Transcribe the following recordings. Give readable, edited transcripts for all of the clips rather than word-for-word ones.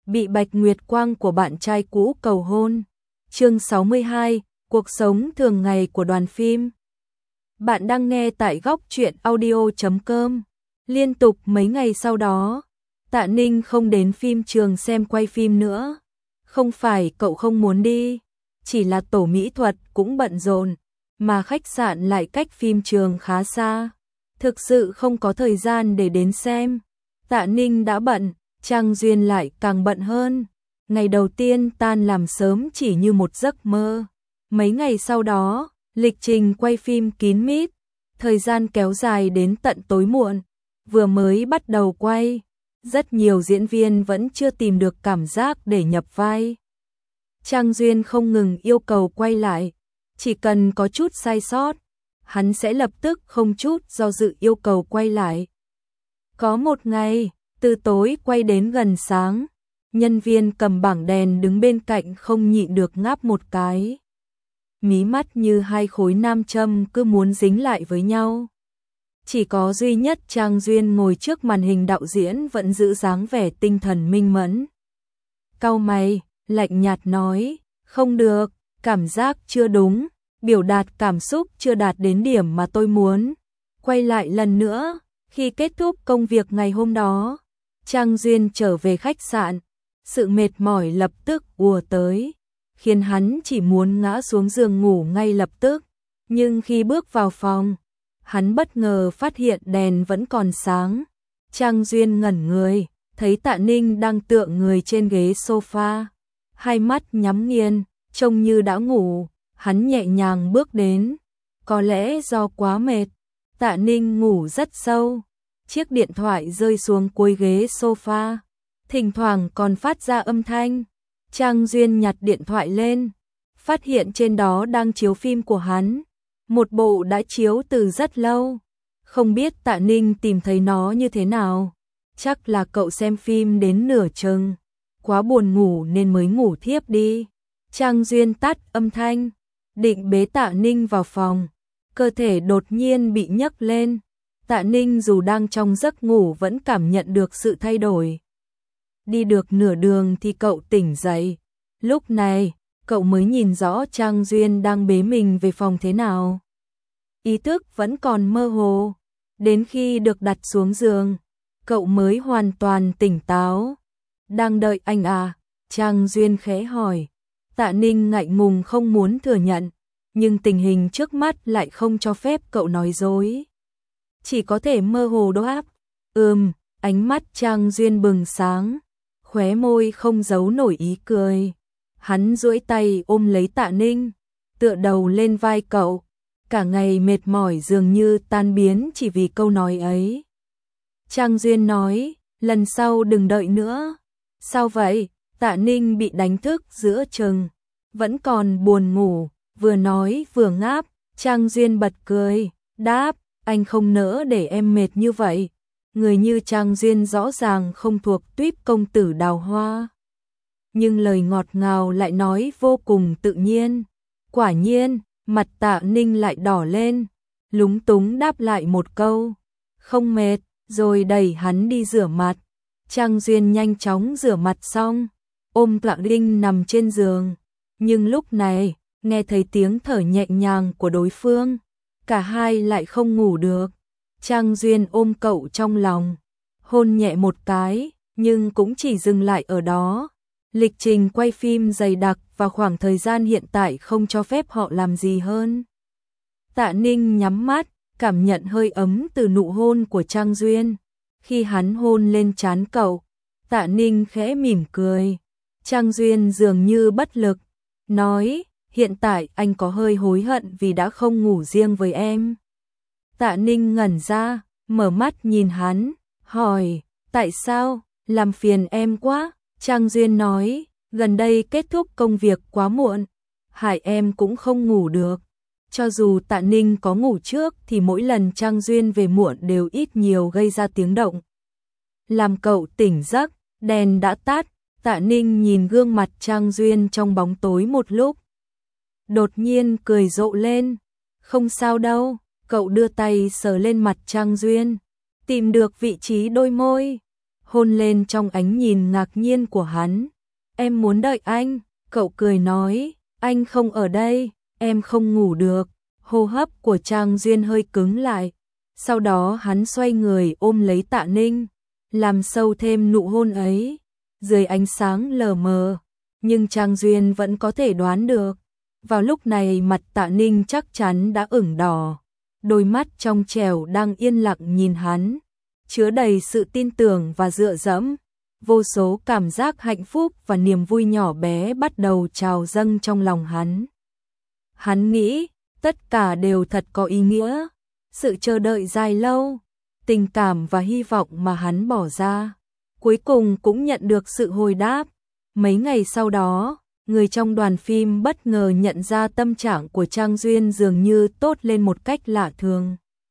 bị Bạch Nguyệt Quang của bạn trai cũ cầu hôn. Chương 62, cuộc sống thường ngày của đoàn phim. Bạn đang nghe tại góc truyện audio.com. Liên tục mấy ngày sau đó, Tạ Ninh không đến phim trường xem quay phim nữa. Không phải cậu không muốn đi, chỉ là tổ mỹ thuật cũng bận rộn, mà khách sạn lại cách phim trường khá xa. Thực sự không có thời gian để đến xem. Tạ Ninh đã bận, Trang Duyên lại càng bận hơn. Ngày đầu tiên tan làm sớm chỉ như một giấc mơ. Mấy ngày sau đó, lịch trình quay phim kín mít, thời gian kéo dài đến tận tối muộn. Vừa mới bắt đầu quay, rất nhiều diễn viên vẫn chưa tìm được cảm giác để nhập vai. Trang Duyên không ngừng yêu cầu quay lại, chỉ cần có chút sai sót, hắn sẽ lập tức không chút do dự yêu cầu quay lại. Có một ngày, từ tối quay đến gần sáng, nhân viên cầm bảng đèn đứng bên cạnh không nhịn được ngáp một cái. Mí mắt như hai khối nam châm cứ muốn dính lại với nhau. Chỉ có duy nhất Trang Duyên ngồi trước màn hình đạo diễn vẫn giữ dáng vẻ tinh thần minh mẫn. Cau mày, lạnh nhạt nói, không được, cảm giác chưa đúng, biểu đạt cảm xúc chưa đạt đến điểm mà tôi muốn. Quay lại lần nữa, khi kết thúc công việc ngày hôm đó, Trang Duyên trở về khách sạn, sự mệt mỏi lập tức ùa tới, khiến hắn chỉ muốn ngã xuống giường ngủ ngay lập tức. Nhưng khi bước vào phòng, hắn bất ngờ phát hiện đèn vẫn còn sáng. Trang Duyên ngẩn người, thấy Tạ Ninh đang tựa người trên ghế sofa, hai mắt nhắm nghiền, trông như đã ngủ. Hắn nhẹ nhàng bước đến, có lẽ do quá mệt, Tạ Ninh ngủ rất sâu. Chiếc điện thoại rơi xuống cuối ghế sofa, thỉnh thoảng còn phát ra âm thanh. Trang Duyên nhặt điện thoại lên, phát hiện trên đó đang chiếu phim của hắn, một bộ đã chiếu từ rất lâu. Không biết Tạ Ninh tìm thấy nó như thế nào, chắc là cậu xem phim đến nửa chừng, quá buồn ngủ nên mới ngủ thiếp đi. Trang Duyên tắt âm thanh, định bế Tạ Ninh vào phòng, cơ thể đột nhiên bị nhấc lên. Tạ Ninh dù đang trong giấc ngủ vẫn cảm nhận được sự thay đổi. Đi được nửa đường thì cậu tỉnh dậy. Lúc này, cậu mới nhìn rõ Trang Duyên đang bế mình về phòng thế nào. Ý thức vẫn còn mơ hồ. Đến khi được đặt xuống giường, cậu mới hoàn toàn tỉnh táo. Đang đợi anh à? Trang Duyên khẽ hỏi. Tạ Ninh ngại ngùng không muốn thừa nhận, nhưng tình hình trước mắt lại không cho phép cậu nói dối. Chỉ có thể mơ hồ đáp, ánh mắt Trang Duyên bừng sáng, khóe môi không giấu nổi ý cười. Hắn duỗi tay ôm lấy Tạ Ninh, tựa đầu lên vai cậu, cả ngày mệt mỏi dường như tan biến chỉ vì câu nói ấy. Trang Duyên nói, lần sau đừng đợi nữa. Sao vậy? Tạ Ninh bị đánh thức giữa chừng, vẫn còn buồn ngủ, vừa nói vừa ngáp. Trang Duyên bật cười, đáp, anh không nỡ để em mệt như vậy. Người như Trang Duyên rõ ràng không thuộc tuýp công tử đào hoa, nhưng lời ngọt ngào lại nói vô cùng tự nhiên. Quả nhiên, mặt Tạ Ninh lại đỏ lên, lúng túng đáp lại một câu, không mệt, rồi đẩy hắn đi rửa mặt. Trang Duyên nhanh chóng rửa mặt xong, ôm Tạ Ninh nằm trên giường, nhưng lúc này, nghe thấy tiếng thở nhẹ nhàng của đối phương, cả hai lại không ngủ được. Trang Duyên ôm cậu trong lòng, hôn nhẹ một cái, nhưng cũng chỉ dừng lại ở đó. Lịch trình quay phim dày đặc và khoảng thời gian hiện tại không cho phép họ làm gì hơn. Tạ Ninh nhắm mắt, cảm nhận hơi ấm từ nụ hôn của Trang Duyên. Khi hắn hôn lên trán cậu, Tạ Ninh khẽ mỉm cười. Trang Duyên dường như bất lực, nói, hiện tại anh có hơi hối hận vì đã không ngủ riêng với em. Tạ Ninh ngẩn ra, mở mắt nhìn hắn, hỏi, tại sao? Làm phiền em quá. Trang Duyên nói, gần đây kết thúc công việc quá muộn, hại em cũng không ngủ được. Cho dù Tạ Ninh có ngủ trước thì mỗi lần Trang Duyên về muộn đều ít nhiều gây ra tiếng động, làm cậu tỉnh giấc. Đèn đã tắt, Tạ Ninh nhìn gương mặt Trang Duyên trong bóng tối một lúc, đột nhiên cười rộ lên. Không sao đâu. Cậu đưa tay sờ lên mặt Trang Duyên, tìm được vị trí đôi môi, hôn lên trong ánh nhìn ngạc nhiên của hắn. Em muốn đợi anh, cậu cười nói, anh không ở đây, em không ngủ được. Hô hấp của Trang Duyên hơi cứng lại, sau đó hắn xoay người ôm lấy Tạ Ninh, làm sâu thêm nụ hôn ấy, dưới ánh sáng lờ mờ, nhưng Trang Duyên vẫn có thể đoán được. Vào lúc này mặt Tạ Ninh chắc chắn đã ửng đỏ, đôi mắt trong trẻo đang yên lặng nhìn hắn, chứa đầy sự tin tưởng và dựa dẫm. Vô số cảm giác hạnh phúc và niềm vui nhỏ bé bắt đầu trào dâng trong lòng hắn. Hắn nghĩ, tất cả đều thật có ý nghĩa. Sự chờ đợi dài lâu, tình cảm và hy vọng mà hắn bỏ ra, cuối cùng cũng nhận được sự hồi đáp. Mấy ngày sau đó, người trong đoàn phim bất ngờ nhận ra tâm trạng của Trang Duyên dường như tốt lên một cách lạ thường.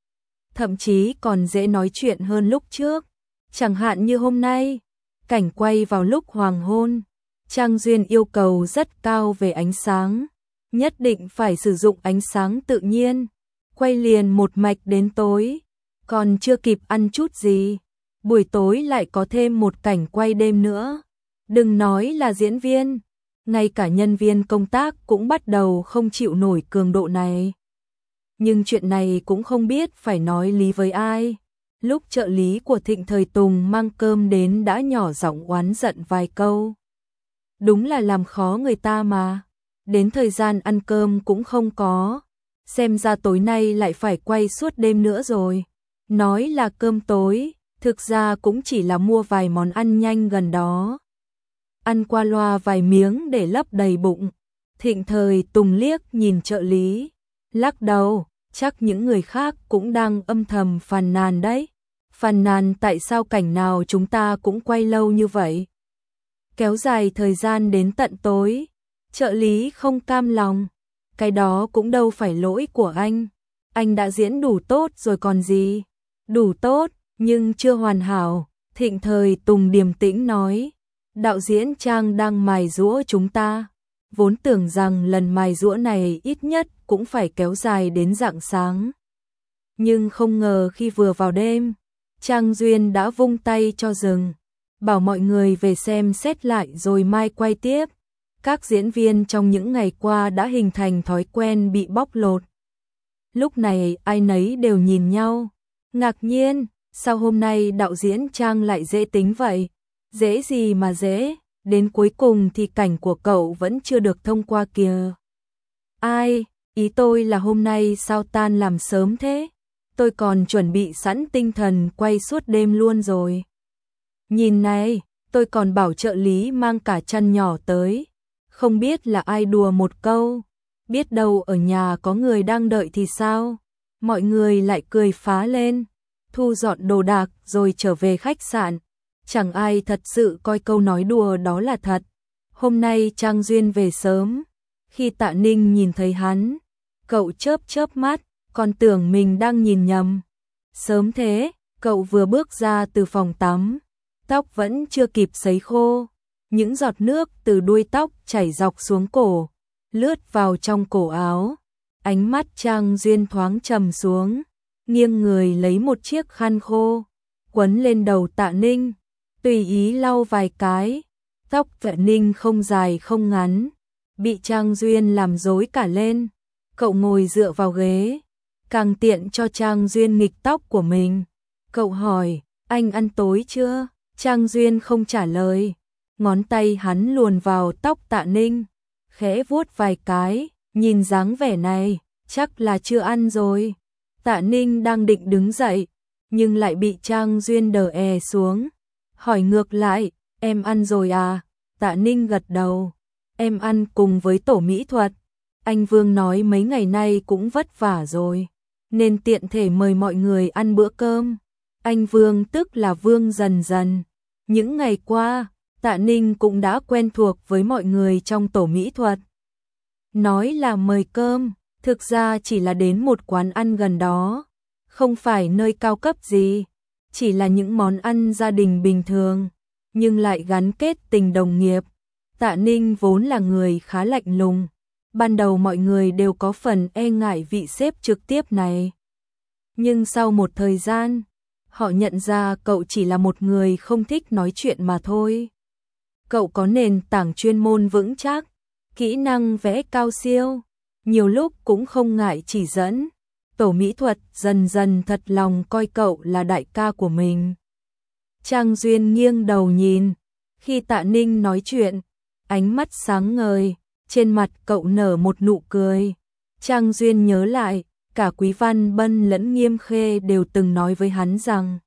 Thậm chí còn dễ nói chuyện hơn lúc trước. Chẳng hạn như hôm nay, cảnh quay vào lúc hoàng hôn, Trang Duyên yêu cầu rất cao về ánh sáng, nhất định phải sử dụng ánh sáng tự nhiên, quay liền một mạch đến tối, còn chưa kịp ăn chút gì, buổi tối lại có thêm một cảnh quay đêm nữa. Đừng nói là diễn viên, ngay cả nhân viên công tác cũng bắt đầu không chịu nổi cường độ này. Nhưng chuyện này cũng không biết phải nói lý với ai. Lúc trợ lý của Thịnh Thời Tùng mang cơm đến đã nhỏ giọng oán giận vài câu. Đúng là làm khó người ta mà. Đến thời gian ăn cơm cũng không có. Xem ra tối nay lại phải quay suốt đêm nữa rồi. Nói là cơm tối, thực ra cũng chỉ là mua vài món ăn nhanh gần đó. Ăn qua loa vài miếng để lấp đầy bụng. Thịnh Thời Tùng liếc nhìn trợ lý, lắc đầu, chắc những người khác cũng đang âm thầm phàn nàn đấy. Phàn nàn tại sao cảnh nào chúng ta cũng quay lâu như vậy. Kéo dài thời gian đến tận tối. Trợ lý không cam lòng. Cái đó cũng đâu phải lỗi của anh. Anh đã diễn đủ tốt rồi còn gì. Đủ tốt, nhưng chưa hoàn hảo. Thịnh Thời Tùng điềm tĩnh nói. Đạo diễn Trang đang mài giũa chúng ta. Vốn tưởng rằng lần mài giũa này ít nhất cũng phải kéo dài đến rạng sáng. Nhưng không ngờ khi vừa vào đêm, Trang Duyên đã vung tay cho dừng, bảo mọi người về xem xét lại rồi mai quay tiếp. Các diễn viên trong những ngày qua đã hình thành thói quen bị bóc lột. Lúc này ai nấy đều nhìn nhau, ngạc nhiên, sao hôm nay đạo diễn Trang lại dễ tính vậy? Dễ gì mà dễ, đến cuối cùng thì cảnh của cậu vẫn chưa được thông qua kìa. Ai, ý tôi là hôm nay sao tan làm sớm thế? Tôi còn chuẩn bị sẵn tinh thần quay suốt đêm luôn rồi. Nhìn này, tôi còn bảo trợ lý mang cả chăn nhỏ tới. Không biết là ai đùa một câu, biết đâu ở nhà có người đang đợi thì sao? Mọi người lại cười phá lên, thu dọn đồ đạc rồi trở về khách sạn. Chẳng ai thật sự coi câu nói đùa đó là thật. Hôm nay Trang Duyên về sớm. Khi Tạ Ninh nhìn thấy hắn, cậu chớp chớp mắt, còn tưởng mình đang nhìn nhầm. Sớm thế, cậu vừa bước ra từ phòng tắm, tóc vẫn chưa kịp sấy khô. Những giọt nước từ đuôi tóc chảy dọc xuống cổ, lướt vào trong cổ áo. Ánh mắt Trang Duyên thoáng trầm xuống, nghiêng người lấy một chiếc khăn khô, quấn lên đầu Tạ Ninh, tùy ý lau vài cái. Tóc Tạ Ninh không dài không ngắn, bị Trang Duyên làm rối cả lên. Cậu ngồi dựa vào ghế, càng tiện cho Trang Duyên nghịch tóc của mình. Cậu hỏi, anh ăn tối chưa? Trang Duyên không trả lời. Ngón tay hắn luồn vào tóc Tạ Ninh, khẽ vuốt vài cái, nhìn dáng vẻ này, chắc là chưa ăn rồi. Tạ Ninh đang định đứng dậy, nhưng lại bị Trang Duyên đè xuống. Hỏi ngược lại, em ăn rồi à? Tạ Ninh gật đầu, em ăn cùng với tổ mỹ thuật. Anh Vương nói mấy ngày nay cũng vất vả rồi, nên tiện thể mời mọi người ăn bữa cơm. Anh Vương tức là Vương Dần Dần. Những ngày qua, Tạ Ninh cũng đã quen thuộc với mọi người trong tổ mỹ thuật. Nói là mời cơm, thực ra chỉ là đến một quán ăn gần đó, không phải nơi cao cấp gì, chỉ là những món ăn gia đình bình thường, nhưng lại gắn kết tình đồng nghiệp. Tạ Ninh vốn là người khá lạnh lùng, ban đầu mọi người đều có phần e ngại vị sếp trực tiếp này. Nhưng sau một thời gian, Họ nhận ra cậu chỉ là một người không thích nói chuyện mà thôi. Cậu có nền tảng chuyên môn vững chắc, kỹ năng vẽ cao siêu, nhiều lúc cũng không ngại chỉ dẫn. Tổ mỹ thuật dần dần thật lòng coi cậu là đại ca của mình. Trang Duyên nghiêng đầu nhìn, khi Tạ Ninh nói chuyện, ánh mắt sáng ngời, trên mặt cậu nở một nụ cười. Trang Duyên nhớ lại, cả Quý Văn Bân lẫn Nghiêm Khê đều từng nói với hắn rằng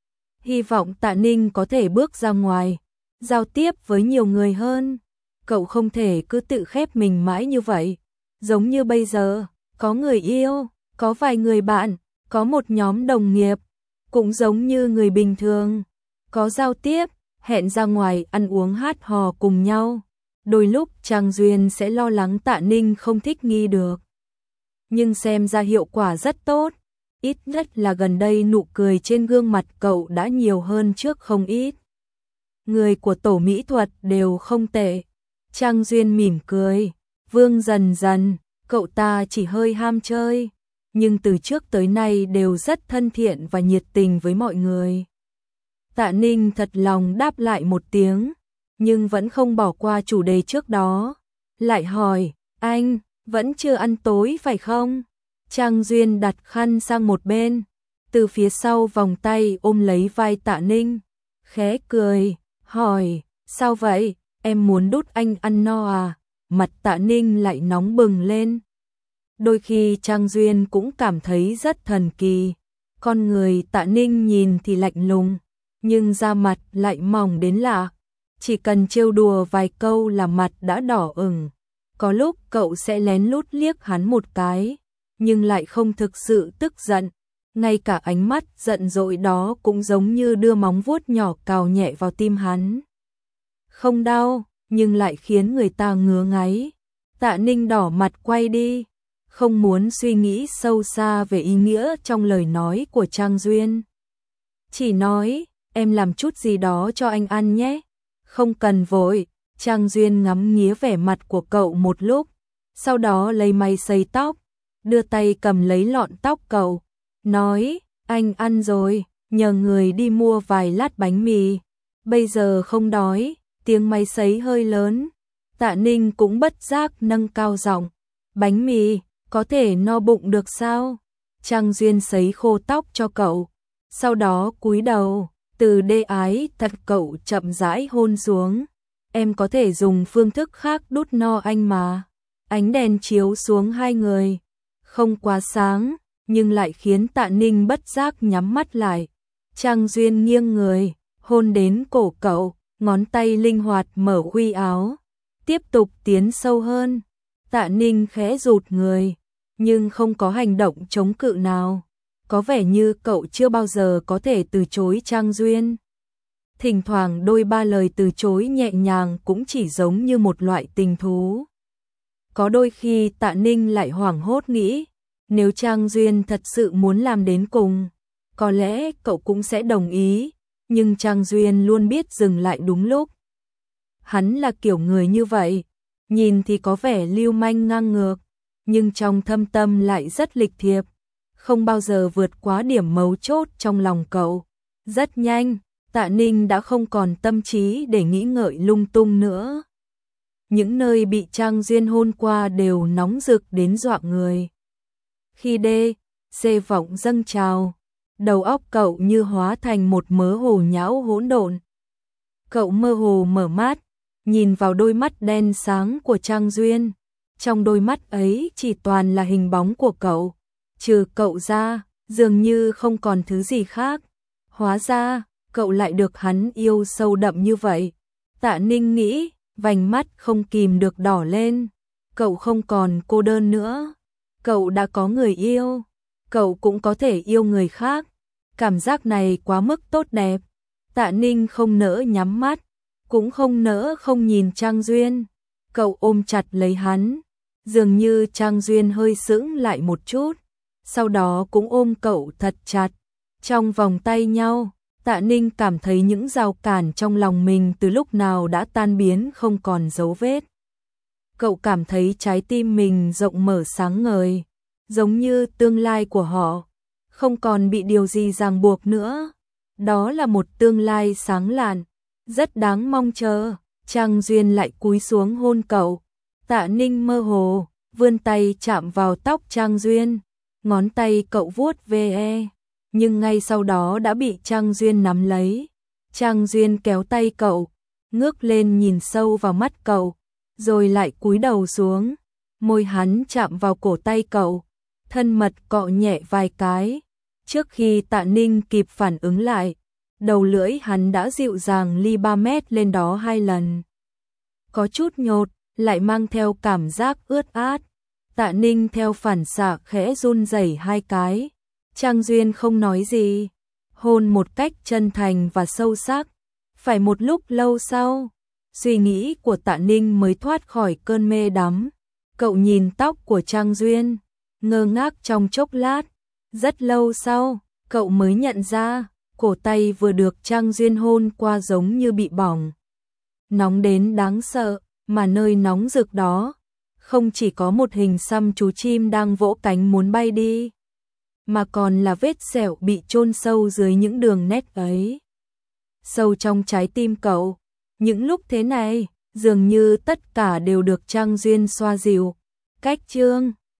hy vọng Tạ Ninh có thể bước ra ngoài, giao tiếp với nhiều người hơn. Cậu không thể cứ tự khép mình mãi như vậy. Giống như bây giờ, có người yêu, có vài người bạn, có một nhóm đồng nghiệp, cũng giống như người bình thường, có giao tiếp, hẹn ra ngoài ăn uống hát hò cùng nhau. Đôi lúc Trang Duyên sẽ lo lắng Tạ Ninh không thích nghi được. Nhưng xem ra hiệu quả rất tốt, ít nhất là gần đây nụ cười trên gương mặt cậu đã nhiều hơn trước không ít. Người của tổ mỹ thuật đều không tệ. Trang Duyên mỉm cười, Vương dần dần, cậu ta chỉ hơi ham chơi, nhưng từ trước tới nay đều rất thân thiện và nhiệt tình với mọi người. Tạ Ninh thật lòng đáp lại một tiếng, nhưng vẫn không bỏ qua chủ đề trước đó. Lại hỏi, anh, vẫn chưa ăn tối phải không? Trang Duyên đặt khăn sang một bên, từ phía sau vòng tay ôm lấy vai Tạ Ninh, khẽ cười, hỏi, sao vậy, em muốn đút anh ăn no à? Mặt Tạ Ninh lại nóng bừng lên. Đôi khi Trang Duyên cũng cảm thấy rất thần kỳ. Con người Tạ Ninh nhìn thì lạnh lùng, nhưng da mặt lại mỏng đến lạ. Chỉ cần trêu đùa vài câu là mặt đã đỏ ửng. Có lúc cậu sẽ lén lút liếc hắn một cái, nhưng lại không thực sự tức giận. Ngay cả ánh mắt giận dỗi đó cũng giống như đưa móng vuốt nhỏ cào nhẹ vào tim hắn. Không đau, nhưng lại khiến người ta ngứa ngáy. Tạ Ninh đỏ mặt quay đi, không muốn suy nghĩ sâu xa về ý nghĩa trong lời nói của Trang Duyên. Chỉ nói, em làm chút gì đó cho anh ăn nhé. Không cần vội. Trang Duyên ngắm nghía vẻ mặt của cậu một lúc, sau đó lấy máy sấy tóc, đưa tay cầm lấy lọn tóc cậu, nói, anh ăn rồi, nhờ người đi mua vài lát bánh mì, bây giờ không đói. Tiếng máy sấy hơi lớn, Tạ Ninh cũng bất giác nâng cao giọng, bánh mì, có thể no bụng được sao? Trang Duyên sấy khô tóc cho cậu, sau đó cúi đầu, từ đê ái thật cậu chậm rãi hôn xuống. Em có thể dùng phương thức khác đút no anh mà. Ánh đèn chiếu xuống hai người, không quá sáng, nhưng lại khiến Tạ Ninh bất giác nhắm mắt lại. Trang Duyên nghiêng người, hôn đến cổ cậu, ngón tay linh hoạt mở khuy áo, tiếp tục tiến sâu hơn. Tạ Ninh khẽ rụt người, nhưng không có hành động chống cự nào. Có vẻ như cậu chưa bao giờ có thể từ chối Trang Duyên. Thỉnh thoảng đôi ba lời từ chối nhẹ nhàng cũng chỉ giống như một loại tình thú. Có đôi khi Tạ Ninh lại hoảng hốt nghĩ, nếu Trang Duyên thật sự muốn làm đến cùng, có lẽ cậu cũng sẽ đồng ý, nhưng Trang Duyên luôn biết dừng lại đúng lúc. Hắn là kiểu người như vậy, nhìn thì có vẻ lưu manh ngang ngược, nhưng trong thâm tâm lại rất lịch thiệp, không bao giờ vượt quá điểm mấu chốt trong lòng cậu. Rất nhanh, Tạ Ninh đã không còn tâm trí để nghĩ ngợi lung tung nữa. Những nơi bị Trang Duyên hôn qua đều nóng rực đến dọa người. Khi C vọng dâng trào, đầu óc cậu như hóa thành một mớ hồ nhão hỗn độn. Cậu mơ hồ mở mắt, nhìn vào đôi mắt đen sáng của Trang Duyên. Trong đôi mắt ấy chỉ toàn là hình bóng của cậu. Trừ cậu ra, dường như không còn thứ gì khác. Hóa ra, cậu lại được hắn yêu sâu đậm như vậy. Tạ Ninh nghĩ, vành mắt không kìm được đỏ lên. Cậu không còn cô đơn nữa. Cậu đã có người yêu. Cậu cũng có thể yêu người khác. Cảm giác này quá mức tốt đẹp. Tạ Ninh không nỡ nhắm mắt, cũng không nỡ không nhìn Trang Duyên. Cậu ôm chặt lấy hắn. Dường như Trang Duyên hơi sững lại một chút, sau đó cũng ôm cậu thật chặt. Trong vòng tay nhau, Tạ Ninh cảm thấy những rào cản trong lòng mình từ lúc nào đã tan biến không còn dấu vết. Cậu cảm thấy trái tim mình rộng mở sáng ngời, giống như tương lai của họ không còn bị điều gì ràng buộc nữa. Đó là một tương lai sáng lạn, rất đáng mong chờ. Trang Duyên lại cúi xuống hôn cậu. Tạ Ninh mơ hồ, vươn tay chạm vào tóc Trang Duyên. Ngón tay cậu vuốt ve, nhưng ngay sau đó đã bị Trang Duyên nắm lấy. Trang Duyên kéo tay cậu, ngước lên nhìn sâu vào mắt cậu, rồi lại cúi đầu xuống. Môi hắn chạm vào cổ tay cậu, thân mật cọ nhẹ vài cái. Trước khi Tạ Ninh kịp phản ứng lại, đầu lưỡi hắn đã dịu dàng ly 3 mét lên đó 2 lần. Có chút nhột, lại mang theo cảm giác ướt át. Tạ Ninh theo phản xạ khẽ run rẩy 2 cái. Trang Duyên không nói gì, hôn một cách chân thành và sâu sắc. Phải một lúc lâu sau, suy nghĩ của Tạ Ninh mới thoát khỏi cơn mê đắm. Cậu nhìn tóc của Trang Duyên, ngơ ngác trong chốc lát. Rất lâu sau, cậu mới nhận ra, cổ tay vừa được Trang Duyên hôn qua giống như bị bỏng. Nóng đến đáng sợ, mà nơi nóng rực đó, không chỉ có một hình xăm chú chim đang vỗ cánh muốn bay đi, mà còn là vết sẹo bị chôn sâu dưới những đường nét ấy. Sâu trong trái tim cậu, những lúc thế này, dường như tất cả đều được Trang Duyên xoa dịu. Cách chương